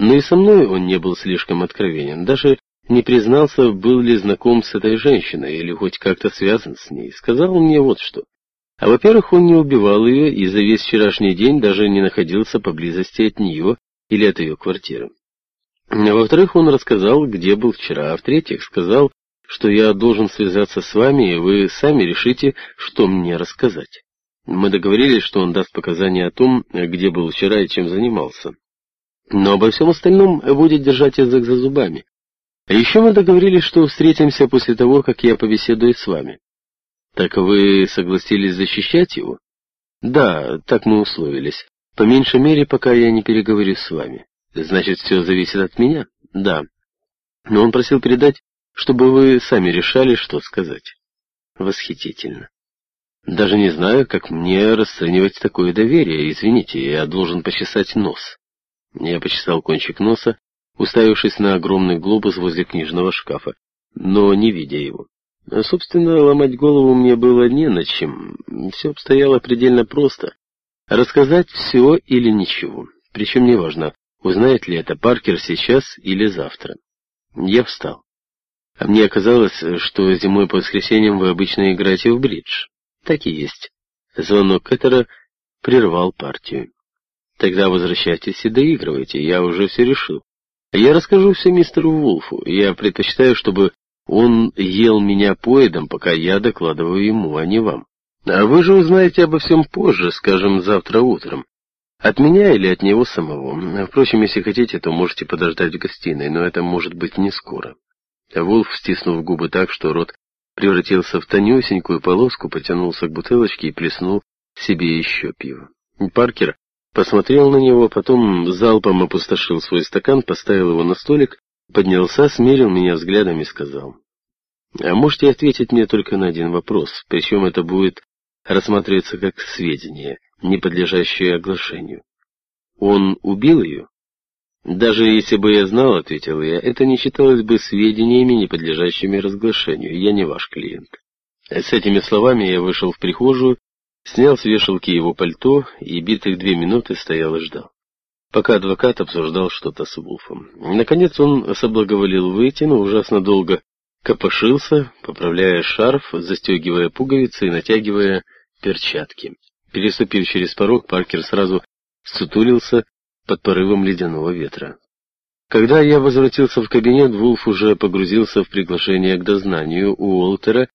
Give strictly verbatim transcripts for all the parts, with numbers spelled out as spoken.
Но и со мной он не был слишком откровенен, даже не признался, был ли знаком с этой женщиной или хоть как-то связан с ней. Сказал мне вот что. А во-первых, он не убивал ее и за весь вчерашний день даже не находился поблизости от нее или от ее квартиры. А во-вторых, он рассказал, где был вчера, а в-третьих, сказал, что я должен связаться с вами, и вы сами решите, что мне рассказать. Мы договорились, что он даст показания о том, где был вчера и чем занимался. Но обо всем остальном будет держать язык за зубами. А еще мы договорились, что встретимся после того, как я побеседую с вами. Так вы согласились защищать его? Да, так мы условились. По меньшей мере, пока я не переговорю с вами. Значит, все зависит от меня? Да. Но он просил передать, чтобы вы сами решали, что сказать. Восхитительно. Даже не знаю, как мне расценивать такое доверие. Извините, я должен почесать нос. Я почесал кончик носа, уставившись на огромный глобус возле книжного шкафа, но не видя его. Собственно, ломать голову мне было не над чем. Все обстояло предельно просто. Рассказать все или ничего. Причем неважно, узнает ли это Паркер сейчас или завтра. Я встал. А мне оказалось, что зимой по воскресеньям вы обычно играете в бридж. Так и есть. Звонок Кэттера прервал партию. Тогда возвращайтесь и доигрывайте, я уже все решил. Я расскажу все мистеру Вулфу. Я предпочитаю, чтобы он ел меня поедом, пока я докладываю ему, а не вам. А вы же узнаете обо всем позже, скажем, завтра утром. От меня или от него самого. Впрочем, если хотите, то можете подождать в гостиной, но это может быть не скоро. Вулф, стиснув губы так, что рот превратился в тонюсенькую полоску, потянулся к бутылочке и плеснул себе еще пиво. Паркер посмотрел на него, потом залпом опустошил свой стакан, поставил его на столик, поднялся, смерил меня взглядом и сказал: «А можете ответить мне только на один вопрос, причем это будет рассматриваться как сведения, не подлежащие оглашению. Он убил ее?» «Даже если бы я знал, — ответил я, — это не считалось бы сведениями, не подлежащими разглашению. Я не ваш клиент». С этими словами я вышел в прихожую, снял с вешалки его пальто и битых две минуты стоял и ждал, пока адвокат обсуждал что-то с Вулфом. Наконец он соблаговолил выйти, но ужасно долго копошился, поправляя шарф, застегивая пуговицы и натягивая перчатки. Переступив через порог, Паркер сразу сутулился под порывом ледяного ветра. Когда я возвратился в кабинет, Вулф уже погрузился в приглашение к дознанию Уолтера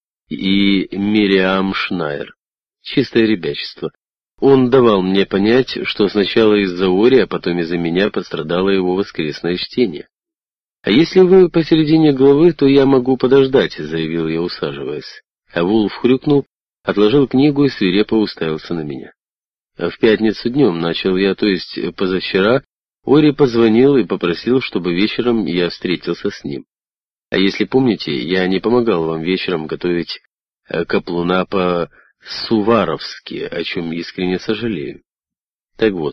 и Мириам Шнайер. Чистое ребячество. Он давал мне понять, что сначала из-за Ори, а потом из-за меня пострадало его воскресное чтение. «А если вы посередине главы, то я могу подождать», — заявил я, усаживаясь. А Вулф хрюкнул, отложил книгу и свирепо уставился на меня. В пятницу днем начал я, то есть позавчера, Ори позвонил и попросил, чтобы вечером я встретился с ним. А если помните, я не помогал вам вечером готовить каплуна по-суваровски, о чем искренне сожалею. Так вот,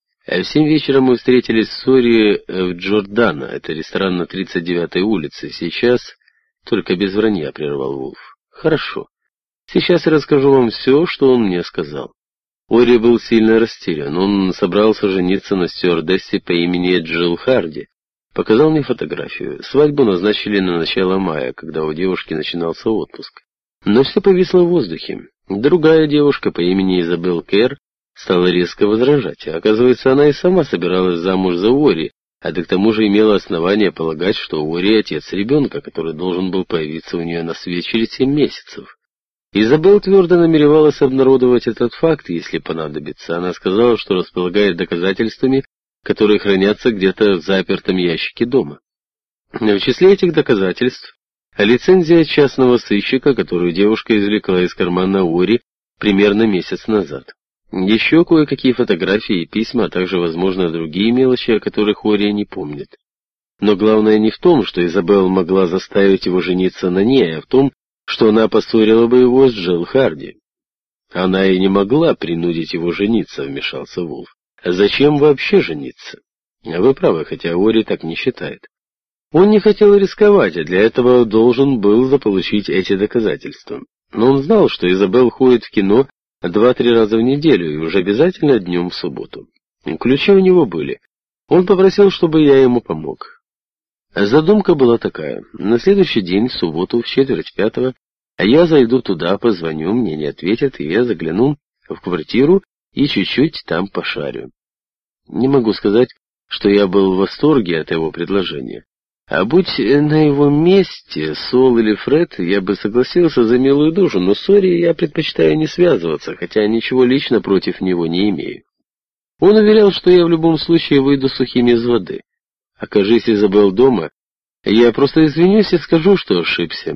в семь вечера мы встретились с Ори в Джордано, это ресторан на тридцать девятой улице. Сейчас, только без вранья, прервал Вулф. Хорошо. Сейчас я расскажу вам все, что он мне сказал. Ори был сильно растерян. Он собрался жениться на стюардессе по имени Джилл Харди. Показал мне фотографию. Свадьбу назначили на начало мая, когда у девушки начинался отпуск. Но все повисло в воздухе. Другая девушка по имени Изабелл Кэр стала резко возражать. Оказывается, она и сама собиралась замуж за Ори, а да к тому же имела основание полагать, что Ори отец ребенка, который должен был появиться у нее на свет через семь месяцев. Изабелл твердо намеревалась обнародовать этот факт, если понадобится. Она сказала, что располагает доказательствами, которые хранятся где-то в запертом ящике дома. В числе этих доказательств лицензия частного сыщика, которую девушка извлекла из кармана Ори примерно месяц назад. Еще кое-какие фотографии и письма, а также, возможно, другие мелочи, о которых Ори не помнит. Но главное не в том, что Изабелл могла заставить его жениться на ней, а в том, что она поссорила бы его с Джилл Харди. Она и не могла принудить его жениться, вмешался Вулф. Зачем вообще жениться? Вы правы, хотя Ори так не считает. Он не хотел рисковать, а для этого должен был заполучить эти доказательства. Но он знал, что Изабелл ходит в кино два-три раза в неделю и уже обязательно днем в субботу. Ключи у него были. Он попросил, чтобы я ему помог. Задумка была такая. На следующий день, в субботу, в четверть пятого, я зайду туда, позвоню, мне не ответят, и я загляну в квартиру и чуть-чуть там пошарю. Не могу сказать, что я был в восторге от его предложения. А будь на его месте Сол или Фред, я бы согласился за милую душу, но с Ори я предпочитаю не связываться, хотя ничего лично против него не имею. Он уверял, что я в любом случае выйду сухим из воды. Окажись Изабелл дома, я просто извинюсь и скажу, что ошибся.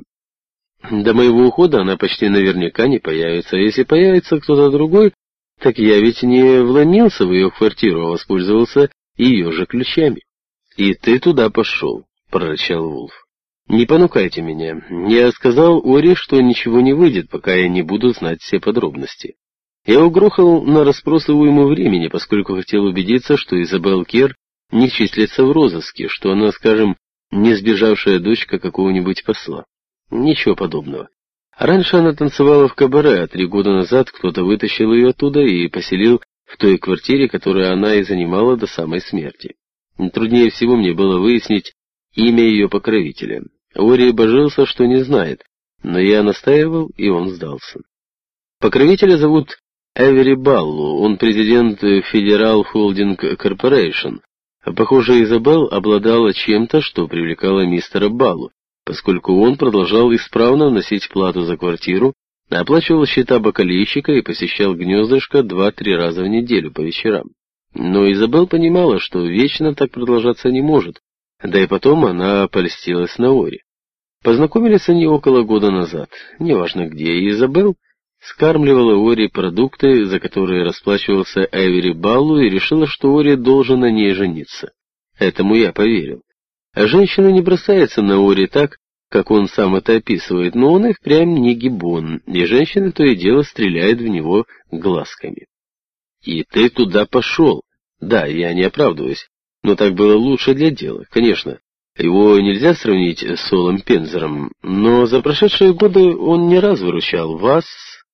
До моего ухода она почти наверняка не появится, а если появится кто-то другой, так я ведь не вломился в ее квартиру, а воспользовался ее же ключами. «И ты туда пошел», — прорычал Вулф. «Не понукайте меня. Я сказал Ори, что ничего не выйдет, пока я не буду знать все подробности. Я угрохал на расспросы уйму времени, поскольку хотел убедиться, что Изабелл Кер не числится в розыске, что она, скажем, не сбежавшая дочка какого-нибудь посла. Ничего подобного. Раньше она танцевала в кабаре, а три года назад кто-то вытащил ее оттуда и поселил в той квартире, которую она и занимала до самой смерти. Труднее всего мне было выяснить имя ее покровителя. Ори божился, что не знает, но я настаивал, и он сдался. Покровителя зовут Эвери Баллу, он президент Federal Holding Corporation. Похоже, Изабелл обладала чем-то, что привлекало мистера Баллу, поскольку он продолжал исправно вносить плату за квартиру, оплачивал счета бакалейщика и посещал гнездышко два-три раза в неделю по вечерам. Но Изабелл понимала, что вечно так продолжаться не может, да и потом она польстилась на Ори. Познакомились они около года назад, неважно где, и Изабелл скармливала Ори продукты, за которые расплачивался Эвери Баллу, и решила, что Ори должен на ней жениться. Этому я поверил. А женщина не бросается на Ори так, как он сам это описывает, но он и впрямь не гиббон, и женщина то и дело стреляет в него глазками. «И ты туда пошел?» «Да, я не оправдываюсь, но так было лучше для дела, конечно. Его нельзя сравнить с Солом Пензером, но за прошедшие годы он не раз выручал вас...»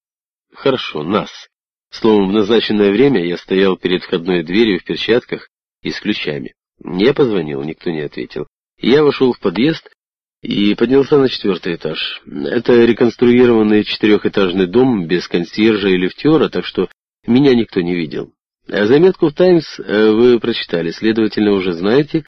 «Хорошо, нас». Словом, в назначенное время я стоял перед входной дверью в перчатках и с ключами. Я позвонил, никто не ответил. Я вошел в подъезд и поднялся на четвертый этаж. Это реконструированный четырехэтажный дом без консьержа и лифтера, так что меня никто не видел. А заметку в «Таймс» вы прочитали, следовательно, уже знаете,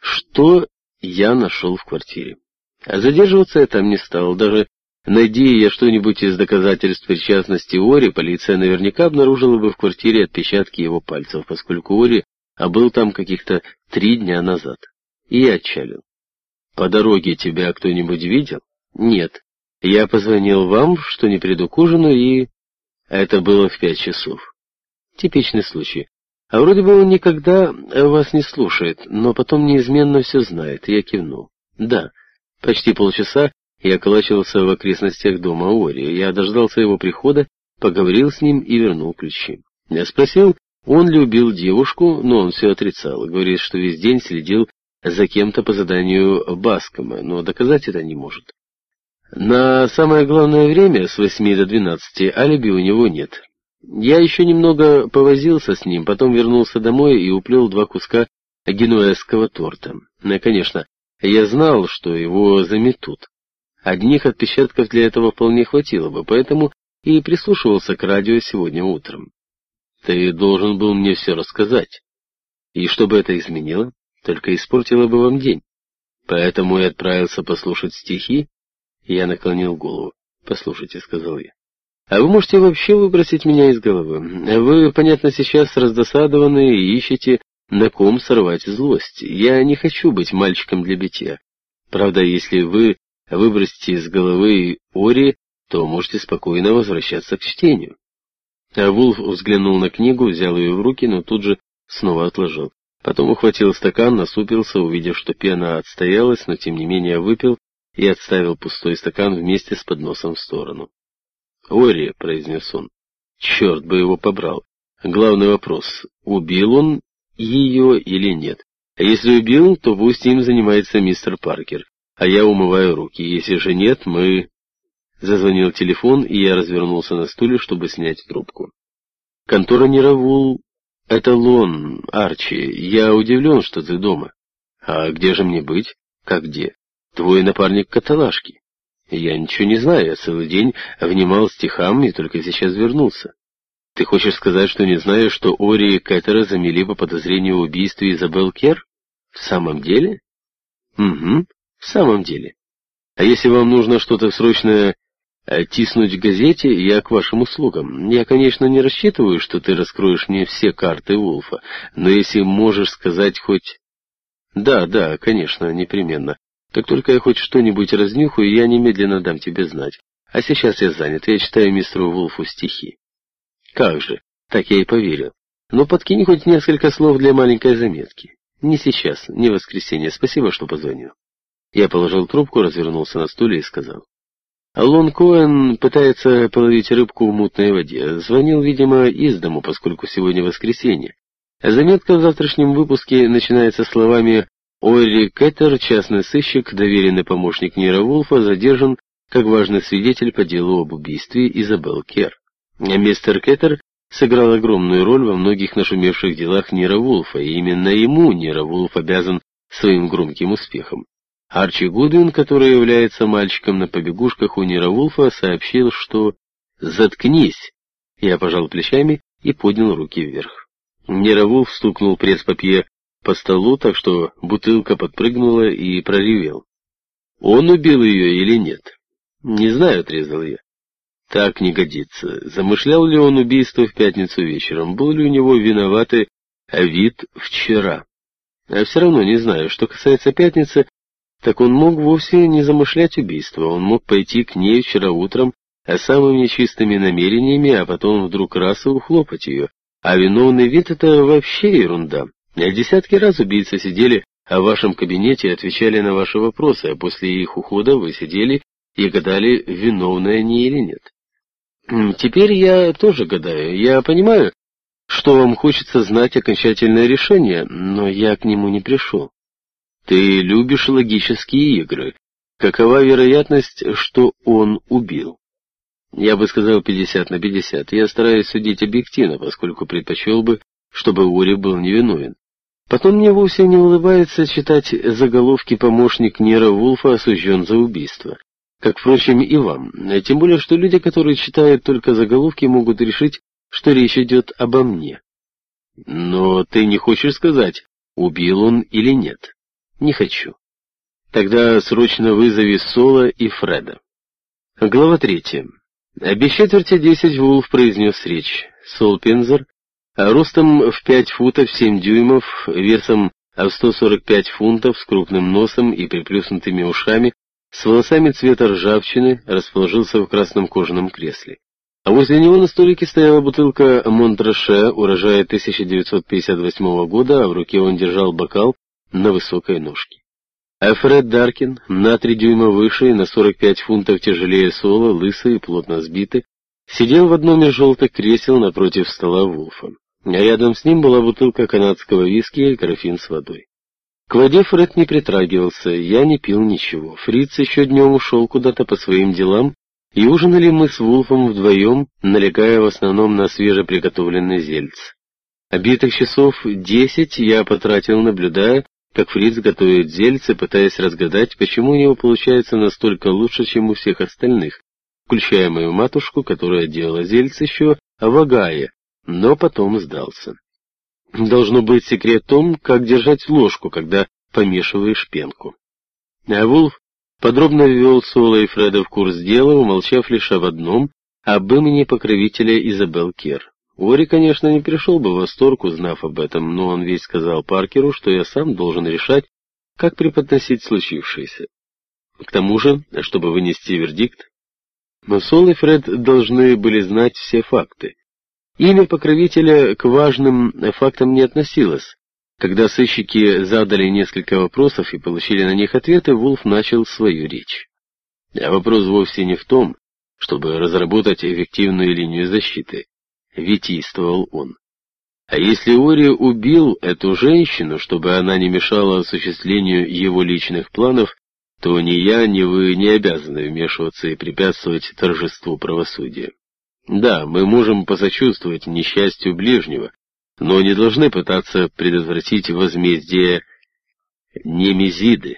что я нашел в квартире. А задерживаться я там не стал. Даже найди я что-нибудь из доказательств причастности Ори, полиция наверняка обнаружила бы в квартире отпечатки его пальцев, поскольку Ори был там каких-то три дня назад. И я отчалил. «По дороге тебя кто-нибудь видел?» «Нет. Я позвонил вам, что не приду к ужину, и...» Это было в пять часов. Типичный случай. А вроде бы он никогда вас не слушает, но потом неизменно все знает. Я кивнул. Да, почти полчаса я околачивался в окрестностях дома Ори. Я дождался его прихода, поговорил с ним и вернул ключи. Я спросил, он ли убил девушку, но он все отрицал. Говорит, что весь день следил за кем-то по заданию Баскома, но доказать это не может. На самое главное время, с восьми до двенадцати, алиби у него нет. Я еще немного повозился с ним, потом вернулся домой и уплел два куска генуэзского торта. Ну, конечно, я знал, что его заметут. Одних отпечатков для этого вполне хватило бы, поэтому и прислушивался к радио сегодня утром. Ты должен был мне все рассказать. И что бы это изменило? Только испортило бы вам день. Поэтому я отправился послушать стихи. Я наклонил голову. «Послушайте», — сказал я. «А вы можете вообще выбросить меня из головы. Вы, понятно, сейчас раздосадованы и ищете, на ком сорвать злость. Я не хочу быть мальчиком для битья. Правда, если вы выбросите из головы Ори, то можете спокойно возвращаться к чтению». А Вулф взглянул на книгу, взял ее в руки, но тут же снова отложил. Потом ухватил стакан, насупился, увидев, что пена отстоялась, но тем не менее выпил, и отставил пустой стакан вместе с подносом в сторону. «Ори», — произнес он, — «черт бы его побрал. Главный вопрос, убил он ее или нет? А если убил, то пусть им занимается мистер Паркер, а я умываю руки. Если же нет, мы...» Зазвонил телефон, и я развернулся на стуле, чтобы снять трубку. «Контора Неравул «Это Лон, Арчи. Я удивлен, что ты дома. А где же мне быть? Как где? Твой напарник каталажки. Я ничего не знаю, я целый день внимал стихам и только сейчас вернулся. Ты хочешь сказать, что не знаешь, что Ори и Кэттера замели по подозрению в убийстве Изабел Кер? В самом деле? Угу, в самом деле. А если вам нужно что-то срочно тиснуть в газете, я к вашим услугам. Я, конечно, не рассчитываю, что ты раскроешь мне все карты Вулфа, но если можешь сказать хоть... Да, да, конечно, непременно. Как только я хоть что-нибудь разнюхаю, я немедленно дам тебе знать. А сейчас я занят, я читаю мистеру Вулфу стихи. Как же, так я и поверил. Но подкинь хоть несколько слов для маленькой заметки. Не сейчас, не в воскресенье, спасибо, что позвонил. Я положил трубку, развернулся на стуле и сказал. Лон Коэн пытается половить рыбку в мутной воде. Звонил, видимо, из дому, поскольку сегодня воскресенье. Заметка в завтрашнем выпуске начинается словами «Ори Кэттер, частный сыщик, доверенный помощник Нира Вулфа, задержан как важный свидетель по делу об убийстве Изабел Кер». Мистер Кэттер сыграл огромную роль во многих нашумевших делах Нира Вулфа, и именно ему Нира Вулф обязан своим громким успехом. Арчи Гудвин, который является мальчиком на побегушках у Нира Вулфа, сообщил, что «заткнись». Я пожал плечами и поднял руки вверх. Нира Вулф стукнул пресс-папье по столу, так что бутылка подпрыгнула и проревел. «Он убил ее или нет?» «Не знаю», — отрезал я. «Так не годится. Замышлял ли он убийство в пятницу вечером? Был ли у него виноватый вид вчера? А все равно не знаю. Что касается пятницы, так он мог вовсе не замышлять убийство. Он мог пойти к ней вчера утром с самыми чистыми намерениями, а потом вдруг раз и ухлопать ее. А виновный вид — это вообще ерунда. Десятки раз убийцы сидели в вашем кабинете и отвечали на ваши вопросы, а после их ухода вы сидели и гадали, виновны они или нет. Теперь я тоже гадаю. Я понимаю, что вам хочется знать окончательное решение, но я к нему не пришел. Ты любишь логические игры. Какова вероятность, что он убил? Я бы сказал пятьдесят на пятьдесят. Я стараюсь судить объективно, поскольку предпочел бы, чтобы Ори был невиновен. Потом мне вовсе не улыбается читать заголовки «Помощник Нира Вулфа осужден за убийство». Как, впрочем, и вам. Тем более, что люди, которые читают только заголовки, могут решить, что речь идет обо мне. Но ты не хочешь сказать, убил он или нет? Не хочу. Тогда срочно вызови Сола и Фреда. Глава третья. Без четверти десять Вулф произнес речь. Сол Пензер, ростом в пять футов семь дюймов, весом в сто сорок пять фунтов, с крупным носом и приплюснутыми ушами, с волосами цвета ржавчины, расположился в красном кожаном кресле. А возле него на столике стояла бутылка Монтраше, урожая тысяча девятьсот пятьдесят восьмого года, а в руке он держал бокал на высокой ножке. А Фред Даркин, на три дюйма выше и на сорок пять фунтов тяжелее Сола, лысый и плотно сбитый, сидел в одном из желтых кресел напротив стола Вулфа. А рядом с ним была бутылка канадского виски и графин с водой. К воде Фред не притрагивался, я не пил ничего. Фриц еще днем ушел куда-то по своим делам, и ужинали мы с Вулфом вдвоем, налегая в основном на свежеприготовленный зельц. Обитых часов десять я потратил, наблюдая, как Фриц готовит зельце, пытаясь разгадать, почему у него получается настолько лучше, чем у всех остальных, включая мою матушку, которая делала зельце еще в Огайо, но потом сдался. Должно быть секрет в том, как держать ложку, когда помешиваешь пенку. А Вулф подробно ввел Сола и Фреда в курс дела, умолчав лишь об одном, об имени покровителя Изабел Кер. Ори, конечно, не пришел бы в восторг, узнав об этом, но он ведь сказал Паркеру, что я сам должен решать, как преподносить случившееся. К тому же, чтобы вынести вердикт, Сол и Фред должны были знать все факты. Имя покровителя к важным фактам не относилось. Когда сыщики задали несколько вопросов и получили на них ответы, Вулф начал свою речь. А вопрос вовсе не в том, чтобы разработать эффективную линию защиты. Витийствовал он. А если Ори убил эту женщину, чтобы она не мешала осуществлению его личных планов, то ни я, ни вы не обязаны вмешиваться и препятствовать торжеству правосудия. Да, мы можем посочувствовать несчастью ближнего, но не должны пытаться предотвратить возмездие Немезиды.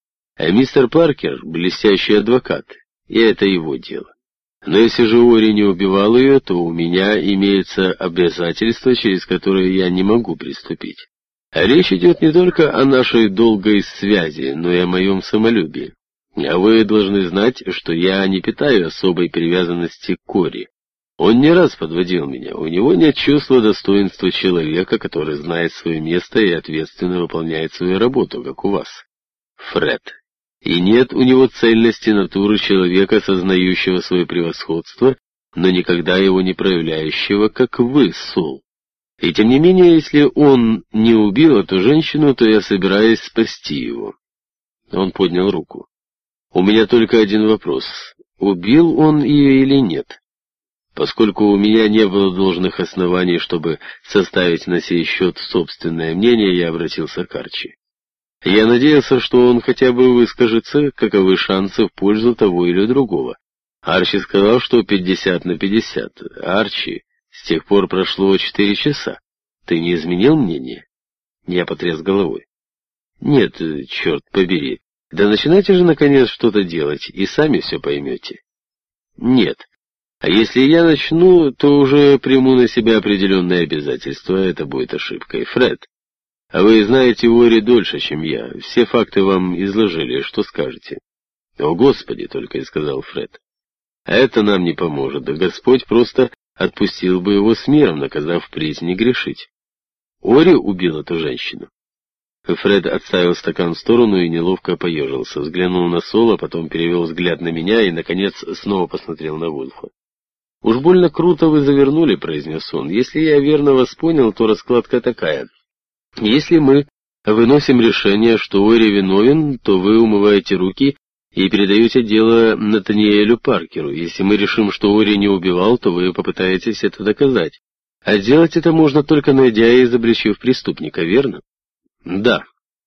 А мистер Паркер — блестящий адвокат, и это его дело. Но если же Ори не убивал ее, то у меня имеется обязательство, через которое я не могу приступить. А речь идет не только о нашей долгой связи, но и о моем самолюбии. А вы должны знать, что я не питаю особой привязанности к Ори. Он не раз подводил меня, у него нет чувства достоинства человека, который знает свое место и ответственно выполняет свою работу, как у вас, Фред. И нет у него цельности натуры человека, сознающего свое превосходство, но никогда его не проявляющего, как вы, Сол. И тем не менее, если он не убил эту женщину, то я собираюсь спасти его. Он поднял руку. У меня только один вопрос. Убил он ее или нет? Поскольку у меня не было должных оснований, чтобы составить на сей счет собственное мнение, я обратился к Арчи. Я надеялся, что он хотя бы выскажется, каковы шансы в пользу того или другого. Арчи сказал, что пятьдесят на пятьдесят. Арчи, с тех пор прошло четыре часа. Ты не изменил мнение? Я потряс головой. Нет, черт побери. Да начинайте же наконец что-то делать, и сами все поймете. Нет. А если я начну, то уже приму на себя определенные обязательства, это будет ошибкой. Фред, а вы знаете Ори дольше, чем я. Все факты вам изложили, что скажете? О, Господи, только и сказал Фред. А это нам не поможет, да Господь просто отпустил бы его с миром, наказав впредь не грешить. Ори убил эту женщину. Фред отставил стакан в сторону и неловко поежился, взглянул на Сола, потом перевел взгляд на меня и, наконец, снова посмотрел на Вулфа. «Уж больно круто вы завернули», — произнес он. «Если я верно вас понял, то раскладка такая. Если мы выносим решение, что Ори виновен, то вы умываете руки и передаете дело Натаниэлю Паркеру. Если мы решим, что Ори не убивал, то вы попытаетесь это доказать. А делать это можно только найдя и изобличив преступника, верно?» «Да.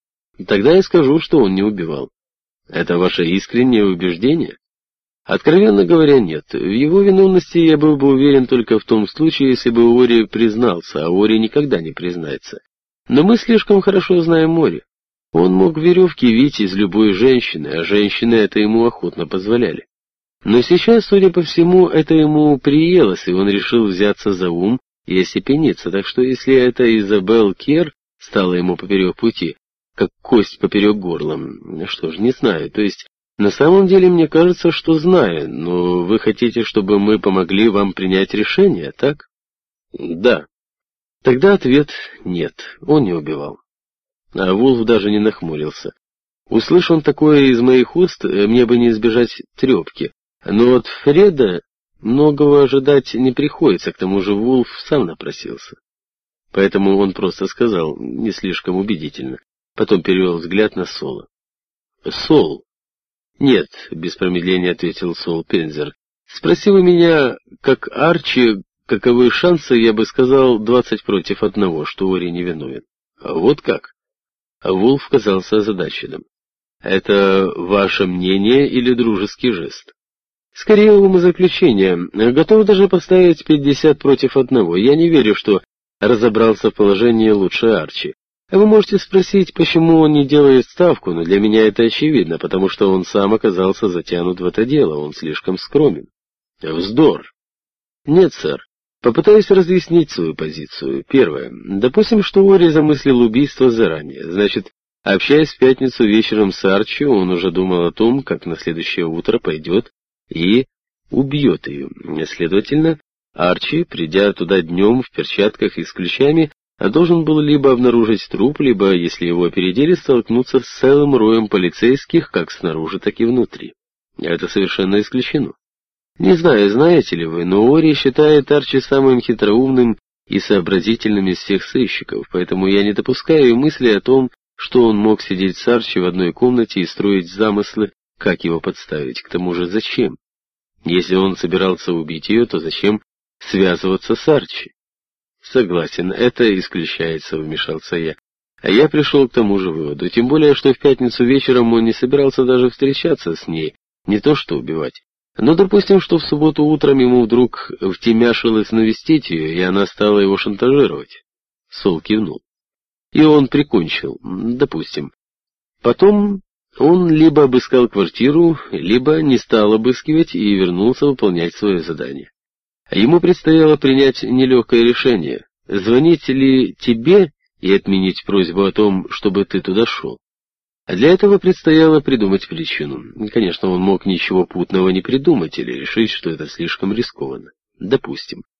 Тогда я скажу, что он не убивал. Это ваше искреннее убеждение?» «Откровенно говоря, нет. В его виновности я был бы уверен только в том случае, если бы Ори признался, а Ори никогда не признается. Но мы слишком хорошо знаем Ори. Он мог веревки вить из любой женщины, а женщины это ему охотно позволяли. Но сейчас, судя по всему, это ему приелось, и он решил взяться за ум и остепениться, так что если это Изабелл Кер стала ему поперек пути, как кость поперек горла, что ж, не знаю, то есть... На самом деле, мне кажется, что знаю, но вы хотите, чтобы мы помогли вам принять решение, так? Да. Тогда ответ нет, он не убивал. А Вулф даже не нахмурился. Услышь он такое из моих уст, мне бы не избежать трепки. Но от Фреда многого ожидать не приходится, к тому же Вулф сам напросился. Поэтому он просто сказал, не слишком убедительно. Потом перевел взгляд на Сола. Сол. «Нет», — без промедления ответил Сол Пензер. «Спроси вы меня, как Арчи, каковы шансы, я бы сказал, двадцать против одного, что Ори невиновен». А вот как?» А Вулф казался озадаченным. «Это ваше мнение или дружеский жест?» «Скорее умозаключение. Готов даже поставить пятьдесят против одного. Я не верю, что разобрался в положении лучше Арчи. Вы можете спросить, почему он не делает ставку, но для меня это очевидно, потому что он сам оказался затянут в это дело, он слишком скромен. Вздор. Нет, сэр. Попытаюсь разъяснить свою позицию. Первое. Допустим, что Ори замыслил убийство заранее. Значит, общаясь в пятницу вечером с Арчи, он уже думал о том, как на следующее утро пойдет и убьет ее. Следовательно, Арчи, придя туда днем в перчатках и с ключами, а должен был либо обнаружить труп, либо, если его опередили, столкнуться с целым роем полицейских, как снаружи, так и внутри. Это совершенно исключено. Не знаю, знаете ли вы, но Ори считает Арчи самым хитроумным и сообразительным из всех сыщиков, поэтому я не допускаю и мысли о том, что он мог сидеть с Арчи в одной комнате и строить замыслы, как его подставить. К тому же зачем? Если он собирался убить ее, то зачем связываться с Арчи? Согласен, это исключается, вмешался я. А я пришел к тому же выводу, тем более, что в пятницу вечером он не собирался даже встречаться с ней, не то что убивать. Но допустим, что в субботу утром ему вдруг втемяшилось навестить ее, и она стала его шантажировать. Сол кивнул. И он прикончил, допустим. Потом он либо обыскал квартиру, либо не стал обыскивать и вернулся выполнять свое задание. Ему предстояло принять нелегкое решение, звонить ли тебе и отменить просьбу о том, чтобы ты туда шел. А для этого предстояло придумать причину. Конечно, он мог ничего путного не придумать или решить, что это слишком рискованно. Допустим.